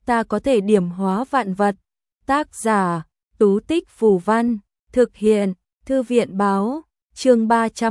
ta có thể điểm hóa vạn vật. Tác giả, Tú Tích Phù Văn, thực hiện, Thư viện báo, chương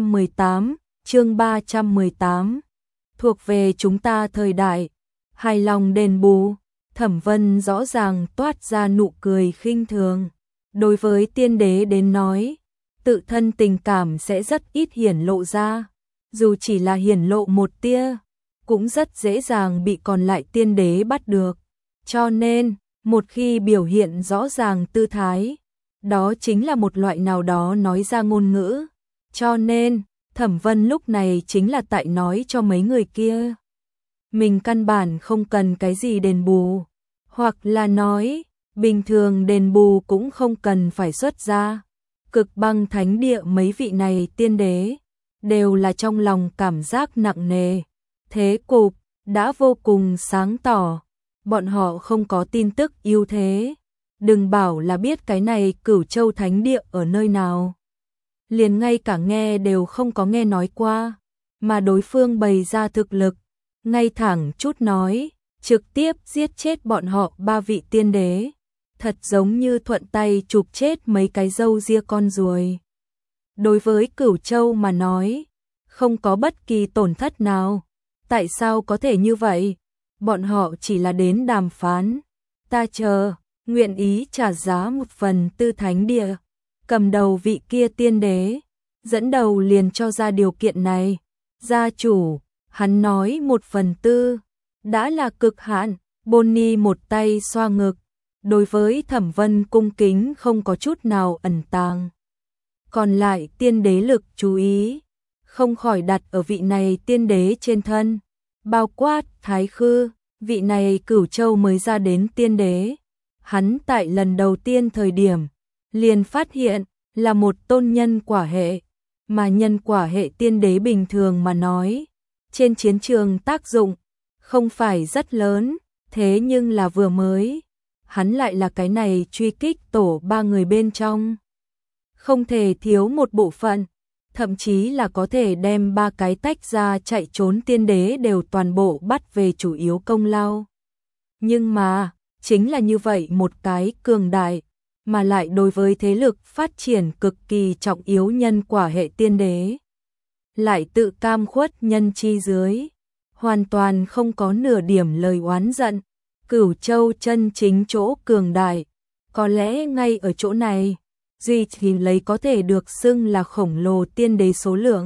318, thuộc về chúng ta thời đại, hài lòng đền bù. Thẩm Vân rõ ràng toát ra nụ cười khinh thường. Đối với tiên đế đến nói, tự thân tình cảm sẽ rất ít hiển lộ ra, dù chỉ là hiển lộ một tia, cũng rất dễ dàng bị còn lại tiên đế bắt được. Cho nên, một khi biểu hiện rõ ràng tư thái, đó chính là một loại nào đó nói ra ngôn ngữ. Cho nên, Thẩm Vân lúc này chính là tại nói cho mấy người kia. Mình căn bản không cần cái gì đền bù, hoặc là nói, bình thường đền bù cũng không cần phải xuất ra. Cực Băng Thánh Địa mấy vị này tiên đế, đều là trong lòng cảm giác nặng nề. Thế cục đã vô cùng sáng tỏ, bọn họ không có tin tức ưu thế. Đừng bảo là biết cái này Cửu Châu Thánh Địa ở nơi nào, liền ngay cả nghe đều không có nghe nói qua, mà đối phương bày ra thực lực, ngay thẳng chút nói, trực tiếp giết chết bọn họ 3 vị tiên đế, thật giống như thuận tay chụp chết mấy cái râu ria con ruồi. Đối với Cửu Châu mà nói, không có bất kỳ tổn thất nào. Tại sao có thể như vậy? Bọn họ chỉ là đến đàm phán. Ta chờ, nguyện ý trả giá 1/4 thánh địa. Cầm đầu vị kia tiên đế, dẫn đầu liền cho ra điều kiện này. Gia chủ, hắn nói 1/4, đã là cực hạn. Bonnie một tay xoa ngực, đối với Thẩm Vân cung kính không có chút nào ẩn tàng. Còn lại tiên đế lực chú ý, không khỏi đặt ở vị này tiên đế trên thân, bao quát Thái Khư, vị này Cửu Châu mới ra đến tiên đế. Hắn tại lần đầu tiên thời điểm, liền phát hiện là một tôn nhân quả hệ, mà nhân quả hệ tiên đế bình thường mà nói, trên chiến trường tác dụng không phải rất lớn, thế nhưng là vừa mới, hắn lại là cái này truy kích tổ 3 người bên trong. Không thể thiếu một bộ phận, thậm chí là có thể đem 3 cái tách ra chạy trốn tiên đế đều toàn bộ bắt về chủ yếu công lao. Nhưng mà, chính là như vậy một cái cường đại, mà lại đối với thế lực phát triển cực kỳ trọng yếu nhân quả hệ tiên đế. Lại tự cam khuất nhân chi dưới, hoàn toàn không có nửa điểm lời oán giận. Cửu Châu chân chính chỗ cường đại, có lẽ ngay ở chỗ này, duy chỉ lấy có thể được xưng là khổng lồ tiên đế số lượng.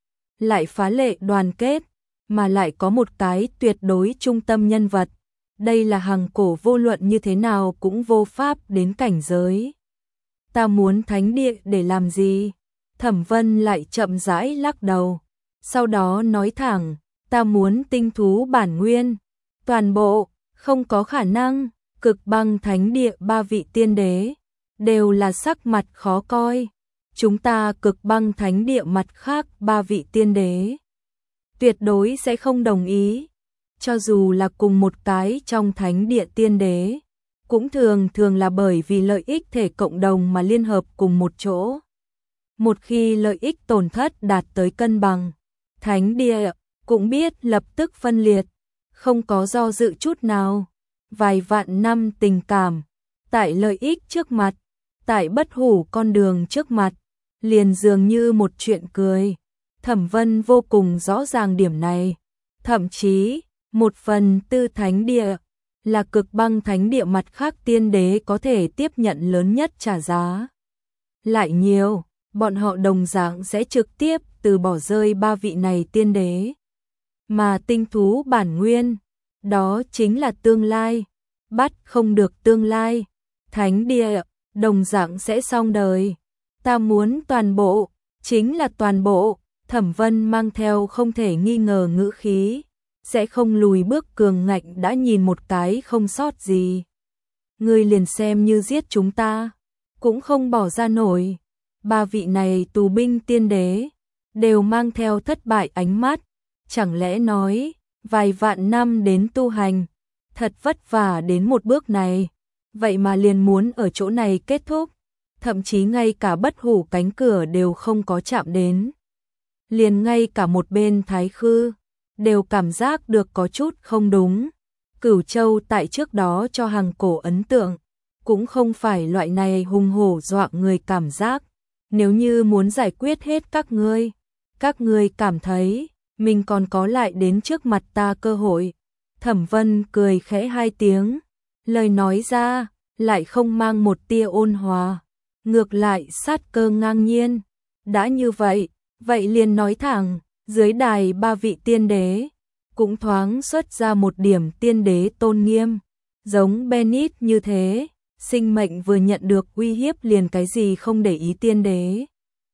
Lại phá lệ đoàn kết, mà lại có một cái tuyệt đối trung tâm nhân vật. Đây là hàng cổ vô luận như thế nào cũng vô pháp đến cảnh giới. Ta muốn thánh địa để làm gì? Thẩm Vân lại chậm rãi lắc đầu. Sau đó nói thẳng, ta muốn tinh thú bản nguyên. Toàn bộ, không có khả năng. Cực Băng Thánh Địa 3 vị tiên đế, đều là sắc mặt khó coi. Chúng ta Cực Băng Thánh Địa mặt khác 3 vị tiên đế, tuyệt đối sẽ không đồng ý. Cho dù là cùng một cái trong thánh địa tiên đế, cũng thường thường là bởi vì lợi ích thể cộng đồng mà liên hợp cùng một chỗ. Một khi lợi ích tổn thất đạt tới cân bằng, thánh địa cũng biết lập tức phân liệt, không có do dự chút nào. Vài vạn năm tình cảm, tại lợi ích trước mặt, tại bất hủ con đường trước mặt, liền dường như một chuyện cười. Thẩm Vân vô cùng rõ ràng điểm này, thậm chí 1/4 thánh địa là Cực Băng Thánh Địa mặt khác tiên đế có thể tiếp nhận lớn nhất trả giá. Lại nhiều, bọn họ đồng dạng sẽ trực tiếp từ bỏ rơi 3 vị này tiên đế. Mà tinh thú bản nguyên, đó chính là tương lai, bắt không được tương lai, thánh địa đồng dạng sẽ xong đời. Ta muốn toàn bộ, chính là toàn bộ. Thẩm Vân mang theo không thể nghi ngờ ngữ khí, sẽ không lùi bước cường ngạnh đã nhìn một cái không sót gì. Ngươi liền xem như giết chúng ta, cũng không bỏ ra nổi. 3 vị này tù binh tiên đế, đều mang theo thất bại ánh mắt. Chẳng lẽ nói, vài vạn năm đến tu hành, thật vất vả đến một bước này, vậy mà liền muốn ở chỗ này kết thúc, thậm chí ngay cả bất hủ cánh cửa đều không có chạm đến. Liền ngay cả một bên Thái Khư, đều cảm giác được có chút không đúng. Cửu Châu tại trước đó cho Hằng Cổ ấn tượng, cũng không phải loại này hùng hổ dọa người cảm giác. Nếu như muốn giải quyết hết các ngươi cảm thấy mình còn có lại đến trước mặt ta cơ hội. Thẩm Vân cười khẽ hai tiếng, lời nói ra lại không mang một tia ôn hòa, ngược lại sát cơ ngang nhiên. Đã như vậy, vậy liền nói thẳng. Dưới đài ba vị tiên đế cũng thoáng xuất ra một điểm tiên đế tôn nghiêm, giống Benit như thế, sinh mệnh vừa nhận được uy hiếp liền cái gì không để ý tiên đế.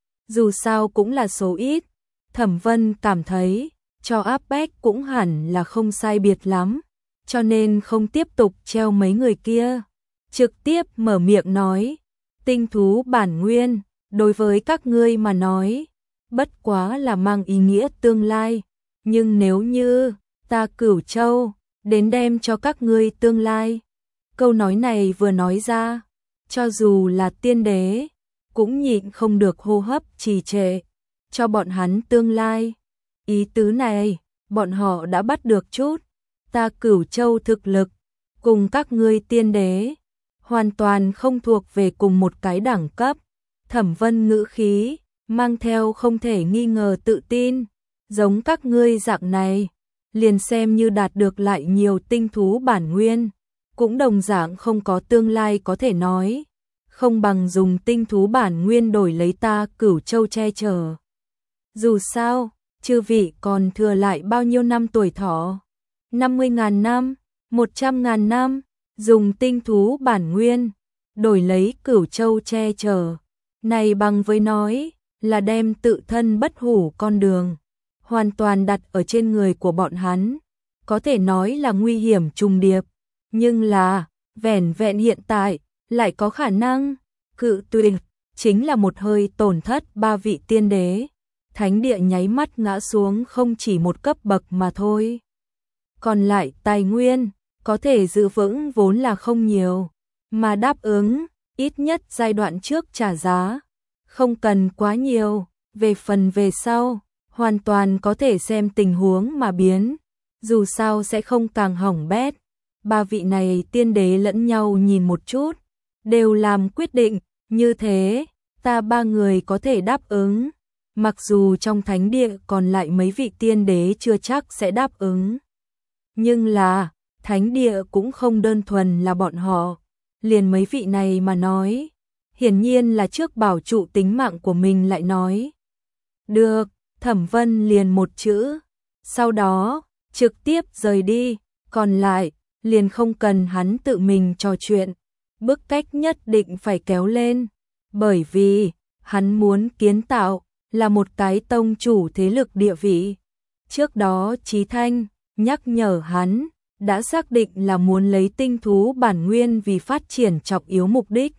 Dù sao cũng là số ít, Thẩm Vân cảm thấy cho áp bách cũng hẳn là không sai biệt lắm, cho nên không tiếp tục treo mấy người kia, trực tiếp mở miệng nói, tinh thú bản nguyên, đối với các ngươi mà nói, bất quá là mang ý nghĩa tương lai, nhưng nếu như ta Cửu Châu đến đem cho các ngươi tương lai. Câu nói này vừa nói ra, cho dù là tiên đế cũng nhịn không được hô hấp trì trệ, cho bọn hắn tương lai. Ý tứ này, bọn họ đã bắt được chút. Ta Cửu Châu thực lực cùng các ngươi tiên đế hoàn toàn không thuộc về cùng một cái đẳng cấp. Thẩm Vân ngữ khí mang theo không thể nghi ngờ tự tin, giống các ngươi dạng này, liền xem như đạt được lại nhiều tinh thú bản nguyên, cũng đồng dạng không có tương lai có thể nói, không bằng dùng tinh thú bản nguyên đổi lấy ta Cửu Châu che chở. Dù sao, chư vị còn thừa lại bao nhiêu năm tuổi thọ? 50.000 năm, 100.000 năm, dùng tinh thú bản nguyên đổi lấy Cửu Châu che chở. Này bằng với nói là đem tự thân bất hủ con đường hoàn toàn đặt ở trên người của bọn hắn, có thể nói là nguy hiểm trùng điệp, nhưng là vẻn vẹn hiện tại lại có khả năng cự tuyệt, chính là một hơi tổn thất ba vị tiên đế. Thánh địa nháy mắt ngã xuống không chỉ một cấp bậc mà thôi. Còn lại tài nguyên có thể giữ vững vốn là không nhiều, mà đáp ứng ít nhất giai đoạn trước trả giá không cần quá nhiều, về phần về sau hoàn toàn có thể xem tình huống mà biến, dù sao sẽ không càng hỏng bét. Ba vị này tiên đế lẫn nhau nhìn một chút, đều làm quyết định, như thế, ta ba người có thể đáp ứng, mặc dù trong thánh địa còn lại mấy vị tiên đế chưa chắc sẽ đáp ứng. Nhưng là, thánh địa cũng không đơn thuần là bọn họ, liền mấy vị này mà nói, hiển nhiên là trước bảo trụ tính mạng của mình lại nói. Được, Thẩm Vân liền một chữ, sau đó, trực tiếp rời đi, còn lại, liền không cần hắn tự mình trò chuyện, bức cách nhất định phải kéo lên, bởi vì, hắn muốn kiến tạo, là một cái tông chủ thế lực địa vị. Trước đó Chí Thanh nhắc nhở hắn, đã xác định là muốn lấy tinh thú bản nguyên vì phát triển trọng yếu mục đích.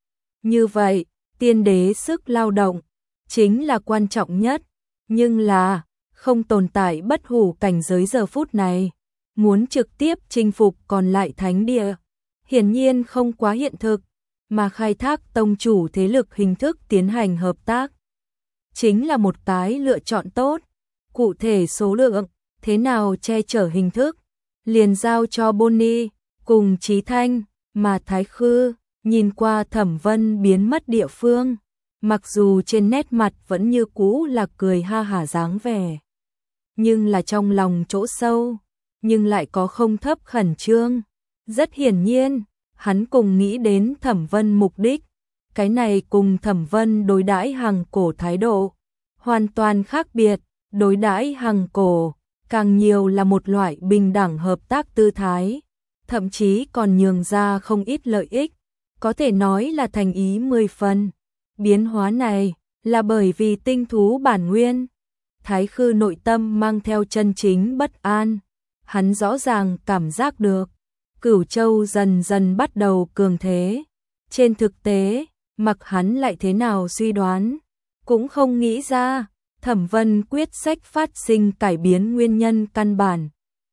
Như vậy, tiên đế sức lao động chính là quan trọng nhất, nhưng là không tồn tại bất hủ cảnh giới giờ phút này, muốn trực tiếp chinh phục còn lại thánh địa, hiển nhiên không quá hiện thực, mà khai thác tông chủ thế lực hình thức tiến hành hợp tác chính là một cái lựa chọn tốt. Cụ thể số lượng, thế nào che chở hình thức, liền giao cho Bonnie cùng Chí Thanh, mà Thái Khư nhìn qua Thẩm Vân biến mất địa phương, mặc dù trên nét mặt vẫn như cũ là cười ha hả dáng vẻ, nhưng là trong lòng chỗ sâu, nhưng lại có không thấp khẩn trương. Rất hiển nhiên, hắn cùng nghĩ đến Thẩm Vân mục đích, cái này cùng Thẩm Vân đối đãi Hằng Cổ thái độ hoàn toàn khác biệt, đối đãi Hằng Cổ càng nhiều là một loại bình đẳng hợp tác tư thái, thậm chí còn nhường ra không ít lợi ích, có thể nói là thành ý 10 phần. Biến hóa này là bởi vì tinh thú bản nguyên. Thái Khư nội tâm mang theo chân chính bất an, hắn rõ ràng cảm giác được Cửu Châu dần dần bắt đầu cường thế. Trên thực tế, mặc hắn lại thế nào suy đoán, cũng không nghĩ ra Thẩm Vân quyết sách phát sinh cải biến nguyên nhân căn bản.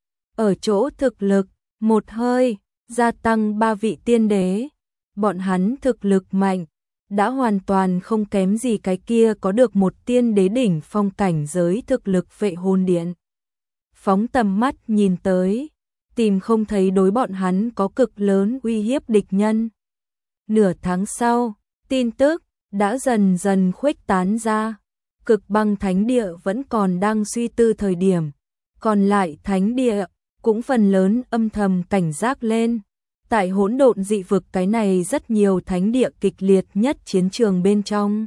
Ở chỗ thực lực, một hơi, gia tăng ba vị tiên đế, bọn hắn thực lực mạnh, đã hoàn toàn không kém gì cái kia có được một tiên đế đỉnh phong cảnh giới thực lực Vệ Hồn Điện. Phóng tầm mắt nhìn tới, tìm không thấy đối bọn hắn có cực lớn uy hiếp địch nhân. Nửa tháng sau, tin tức đã dần dần khuếch tán ra. Cực băng thánh địa vẫn còn đang suy tư thời điểm, còn lại thánh địa cũng phần lớn âm thầm cảnh giác lên. Tại hỗn độn dị vực cái này rất nhiều thánh địa kịch liệt nhất chiến trường bên trong.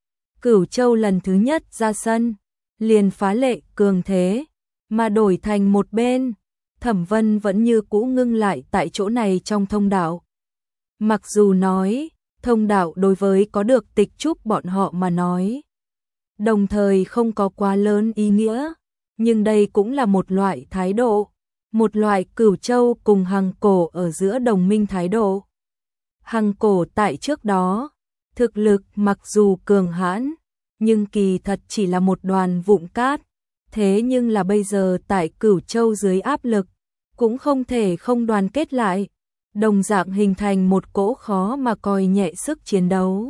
Cửu Châu lần thứ nhất ra sân, liền phá lệ cường thế, mà đổi thành một bên, Thẩm Vân vẫn như cũ ngưng lại tại chỗ này trong thông đạo. Mặc dù nói, thông đạo đối với có được tịch trúc bọn họ mà nói, đồng thời không có quá lớn ý nghĩa, nhưng đây cũng là một loại thái độ, một loại Cửu Châu cùng Hằng Cổ ở giữa đồng minh thái độ. Hằng Cổ tại trước đó, thực lực mặc dù cường hãn, nhưng kỳ thật chỉ là một đoàn vụn cát, thế nhưng là bây giờ tại Cửu Châu dưới áp lực, cũng không thể không đoàn kết lại, đồng dạng hình thành một cỗ khó mà coi nhẹ sức chiến đấu.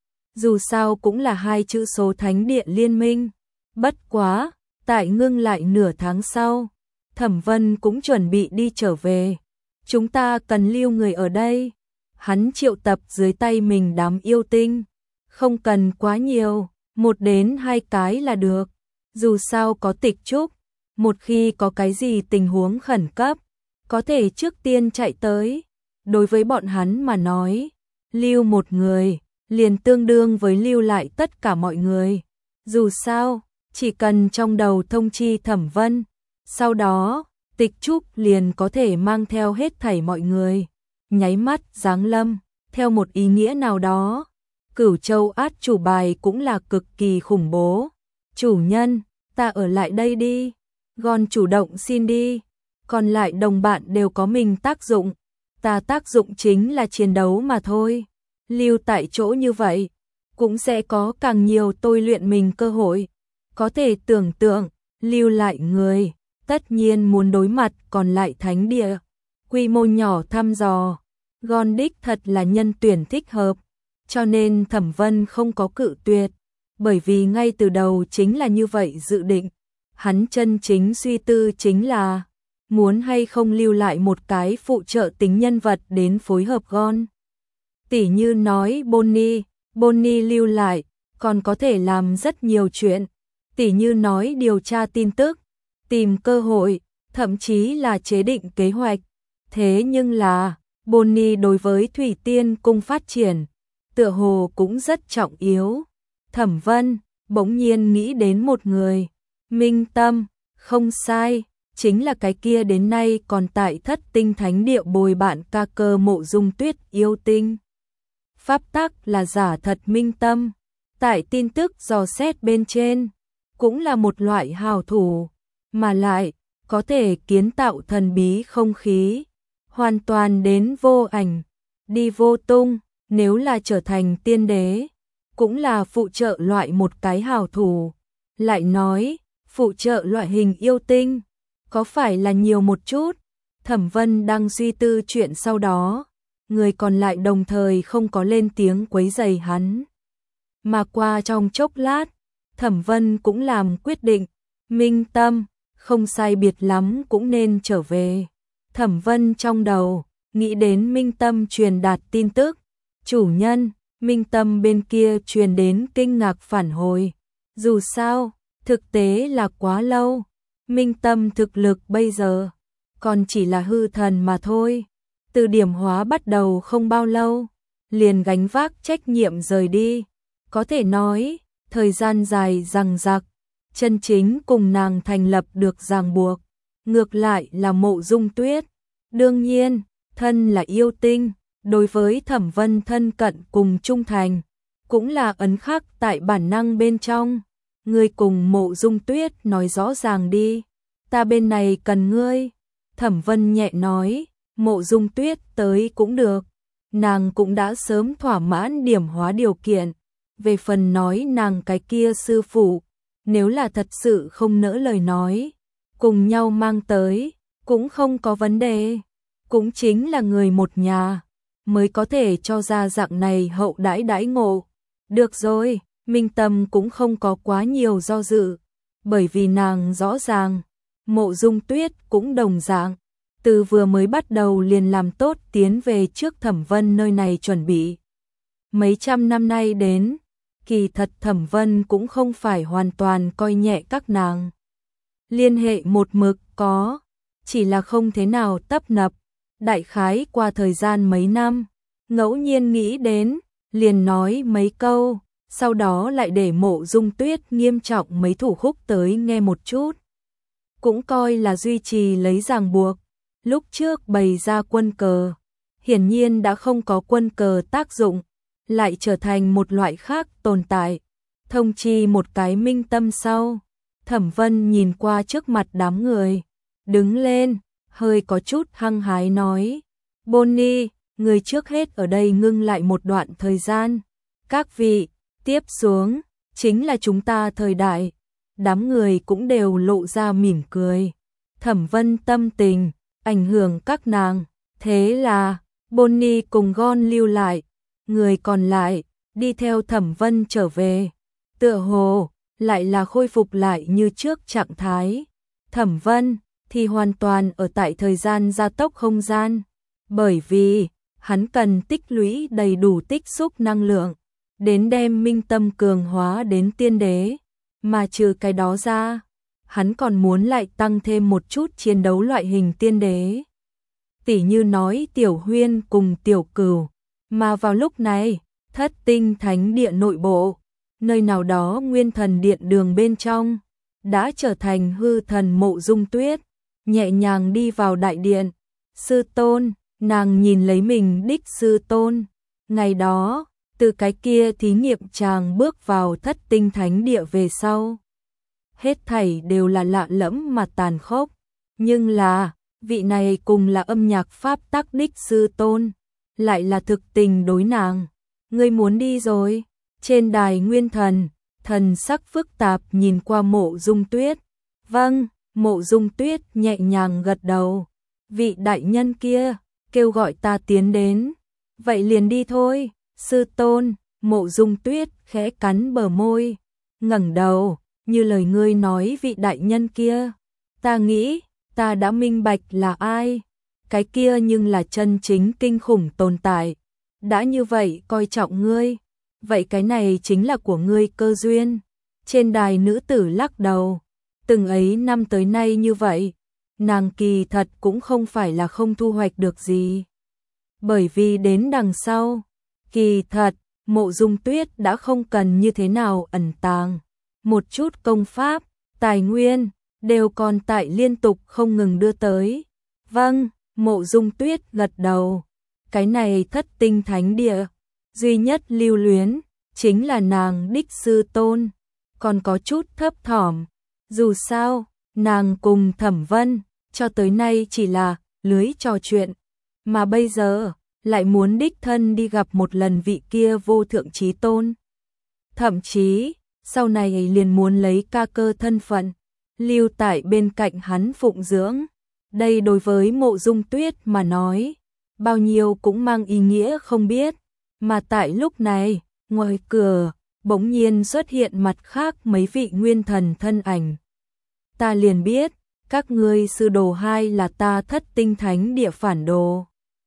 Dù sao cũng là hai chữ số thánh địa liên minh, bất quá, tại ngưng lại nửa tháng sau, Thẩm Vân cũng chuẩn bị đi trở về. Chúng ta cần lưu người ở đây. Hắn triệu tập dưới tay mình đám yêu tinh, không cần quá nhiều, 1 đến 2 cái là được. Dù sao có tịch trúc, một khi có cái gì tình huống khẩn cấp, có thể trước tiên chạy tới. Đối với bọn hắn mà nói, lưu một người, liền tương đương với lưu lại tất cả mọi người. Dù sao, chỉ cần trong đầu thông chi Thẩm Vân, sau đó, tịch trúc liền có thể mang theo hết thảy mọi người. Nháy mắt giáng lâm, theo một ý nghĩa nào đó, Cửu Châu át chủ bài cũng là cực kỳ khủng bố. Chủ nhân, ta ở lại đây đi, Gon chủ động xin đi, còn lại đồng bạn đều có mình tác dụng, ta tác dụng chính là chiến đấu mà thôi. Lưu tại chỗ như vậy, cũng sẽ có càng nhiều tôi luyện mình cơ hội. Có thể tưởng tượng, lưu lại người, tất nhiên muốn đối mặt còn lại thánh địa. Quy mô nhỏ thăm dò, Gon đích thật là nhân tuyển thích hợp, cho nên Thẩm Vân không có cự tuyệt, bởi vì ngay từ đầu chính là như vậy dự định. Hắn chân chính suy tư chính là muốn hay không lưu lại một cái phụ trợ tính nhân vật đến phối hợp Gon. Tỉ như nói Bonnie lưu lại, còn có thể làm rất nhiều chuyện, tỉ như nói điều tra tin tức, tìm cơ hội, thậm chí là chế định kế hoạch. Thế nhưng là, Bonnie đối với Thủy Tiên Cung phát triển, tựa hồ cũng rất trọng yếu. Thẩm Vân bỗng nhiên nghĩ đến một người, Minh Tâm, không sai, chính là cái kia đến nay còn tại Thất Tinh Thánh Địa bồi bạn ca cơ Mộ Dung Tuyết yêu tinh. Pháp tắc là giả thật Minh Tâm, tại tin tức dò xét bên trên, cũng là một loại hào thủ, mà lại có thể kiến tạo thần bí không khí, hoàn toàn đến vô ảnh, đi vô tung, nếu là trở thành tiên đế, cũng là phụ trợ loại một cái hào thủ. Lại nói, phụ trợ loại hình yêu tinh, có phải là nhiều một chút? Thẩm Vân đang suy tư chuyện sau đó, người còn lại đồng thời không có lên tiếng quấy rầy hắn. Mà qua trong chốc lát, Thẩm Vân cũng làm quyết định, Minh Tâm, không sai biệt lắm cũng nên trở về. Thẩm Vân trong đầu, nghĩ đến Minh Tâm truyền đạt tin tức. Chủ nhân, Minh Tâm bên kia truyền đến kinh ngạc phản hồi. Dù sao, thực tế là quá lâu. Minh Tâm thực lực bây giờ, còn chỉ là hư thần mà thôi. Từ điểm hóa bắt đầu không bao lâu, liền gánh vác trách nhiệm rời đi. Có thể nói, thời gian dài dằng dặc, chân chính cùng nàng thành lập được ràng buộc. Ngược lại là Mộ Dung Tuyết. Đương nhiên, thân là yêu tinh, đối với Thẩm Vân thân cận cùng trung thành, cũng là ấn khắc tại bản năng bên trong. Ngươi cùng Mộ Dung Tuyết nói rõ ràng đi, ta bên này cần ngươi. Thẩm Vân nhẹ nói, Mộ Dung Tuyết tới cũng được, nàng cũng đã sớm thỏa mãn điểm hóa điều kiện. Về phần nói nàng cái kia sư phụ, nếu là thật sự không nỡ lời nói, cùng nhau mang tới, cũng không có vấn đề, cũng chính là người một nhà, mới có thể cho ra dạng này hậu đãi đãi ngộ. Được rồi, Minh Tâm cũng không có quá nhiều do dự, bởi vì nàng rõ ràng, Mộ Dung Tuyết cũng đồng dạng, từ vừa mới bắt đầu liền làm tốt tiến về trước Thẩm Vân nơi này chuẩn bị. Mấy trăm năm nay đến, kỳ thật Thẩm Vân cũng không phải hoàn toàn coi nhẹ các nàng. Liên hệ một mực có, chỉ là không thế nào tấp nập, đại khái qua thời gian mấy năm, ngẫu nhiên nghĩ đến, liền nói mấy câu, sau đó lại để Mộ Dung Tuyết nghiêm trọng mấy thủ khúc tới nghe một chút. Cũng coi là duy trì lấy ràng buộc, lúc trước bày ra quân cờ, hiển nhiên đã không có quân cờ tác dụng, lại trở thành một loại khác tồn tại. Thông chi một cái minh tâm sau, Thẩm Vân nhìn qua trước mặt đám người, đứng lên, hơi có chút hăng hái nói, Bonnie, người trước hết ở đây ngưng lại một đoạn thời gian. Các vị, tiếp xuống, chính là chúng ta thời đại. Đám người cũng đều lộ ra mỉm cười. Thẩm Vân tâm tình, ảnh hưởng các nàng. Thế là, Bonnie cùng Gon lưu lại. Người còn lại, đi theo Thẩm Vân trở về. Tựa hồ, lại là khôi phục lại như trước trạng thái. Thẩm Vân thì hoàn toàn ở tại thời gian gia tốc không gian. Bởi vì, hắn cần tích lũy đầy đủ tích xúc năng lượng, đến đem minh tâm cường hóa đến tiên đế. Mà trừ cái đó ra, hắn còn muốn lại tăng thêm một chút chiến đấu loại hình tiên đế. Tỉ như nói Tiểu Huyên cùng Tiểu Cửu, mà vào lúc này, Thất Tinh Thánh Địa nội bộ, nơi nào đó Nguyên Thần Điện đường bên trong, đã trở thành hư thần Mộ Dung Tuyết, nhẹ nhàng đi vào đại điện. Sư tôn, nàng nhìn lấy mình đích sư tôn, ngày đó, từ cái kia thí nghiệm chàng bước vào Thất Tinh Thánh Địa về sau. Hết thảy đều là lạ lẫm mà tàn khốc, nhưng là, vị này cùng là âm nhạc pháp tắc đích sư tôn, lại là thực tình đối nàng. Ngươi muốn đi rồi, trên đài Nguyên Thần, thần sắc phức tạp nhìn qua Mộ Dung Tuyết. Vâng, Mộ Dung Tuyết nhẹ nhàng gật đầu. Vị đại nhân kia, kêu gọi ta tiến đến. Vậy liền đi thôi, sư tôn. Mộ Dung Tuyết khẽ cắn bờ môi, ngẩng đầu, như lời ngươi nói vị đại nhân kia. Ta nghĩ, ta đã minh bạch là ai. Cái kia nhưng là chân chính kinh khủng tồn tại. Đã như vậy coi trọng ngươi, vậy cái này chính là của ngươi cơ duyên. Trên đài nữ tử lắc đầu, từng ấy năm tới nay như vậy, nàng kỳ thật cũng không phải là không thu hoạch được gì. Bởi vì đến đằng sau, kỳ thật, Mộ Dung Tuyết đã không cần như thế nào ẩn tàng. Một chút công pháp, tài nguyên, đều còn tại liên tục không ngừng đưa tới. Vâng, Mộ Dung Tuyết gật đầu. Cái này Thất Tinh Thánh Địa, duy nhất lưu luyến, chính là nàng đích sư tôn. Còn có chút thấp thỏm, dù sao, nàng cùng Thẩm Vân, cho tới nay chỉ là lưới trò chuyện. Mà bây giờ, lại muốn đích thân đi gặp một lần vị kia vô thượng chí tôn. Thậm chí, sau này liền muốn lấy ca cơ thân phận, lưu tại bên cạnh hắn phụng dưỡng. Đây đối với Mộ Dung Tuyết mà nói, bao nhiêu cũng mang ý nghĩa không biết. Mà tại lúc này, ngoài cửa, bỗng nhiên xuất hiện mặt khác mấy vị nguyên thần thân ảnh. Ta liền biết, các ngươi sư đồ hai là ta Thất Tinh Thánh Địa phản đồ.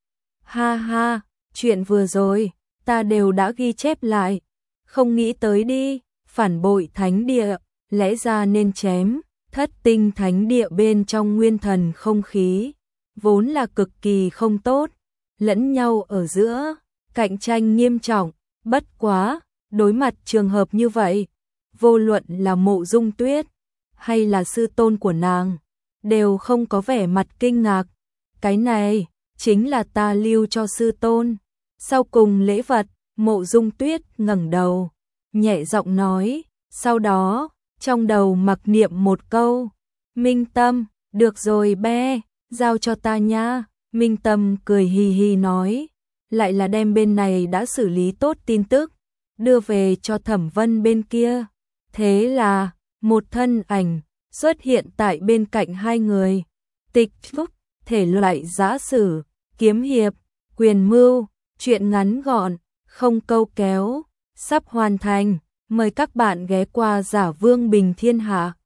Ha ha, chuyện vừa rồi, ta đều đã ghi chép lại. Không nghĩ tới đi, phản bội Thánh Địa, lẽ ra nên chém. Thất Tinh Thánh Địa bên trong nguyên thần không khí, vốn là cực kỳ không tốt, lẫn nhau ở giữa, cạnh tranh nghiêm trọng. Bất quá, đối mặt trường hợp như vậy, vô luận là Mộ Dung Tuyết, hay là sư tôn của nàng, đều không có vẻ mặt kinh ngạc. Cái này, chính là ta lưu cho sư tôn. Sau cùng lễ vật, Mộ Dung Tuyết ngẩng đầu, nhẹ giọng nói, sau đó, trong đầu mặc niệm một câu, Minh Tâm, được rồi be, giao cho ta nha. Minh Tâm cười hì hì nói, lại là đem bên này đã xử lý tốt tin tức, đưa về cho Thẩm Vân bên kia. Thế là, một thân ảnh xuất hiện tại bên cạnh hai người. Tịch phúc, thể loại giã sử, kiếm hiệp, quyền mưu, truyện ngắn gọn, không câu kéo, sắp hoàn thành. Mời các bạn ghé qua Giả Vương Bình Thiên Hạ.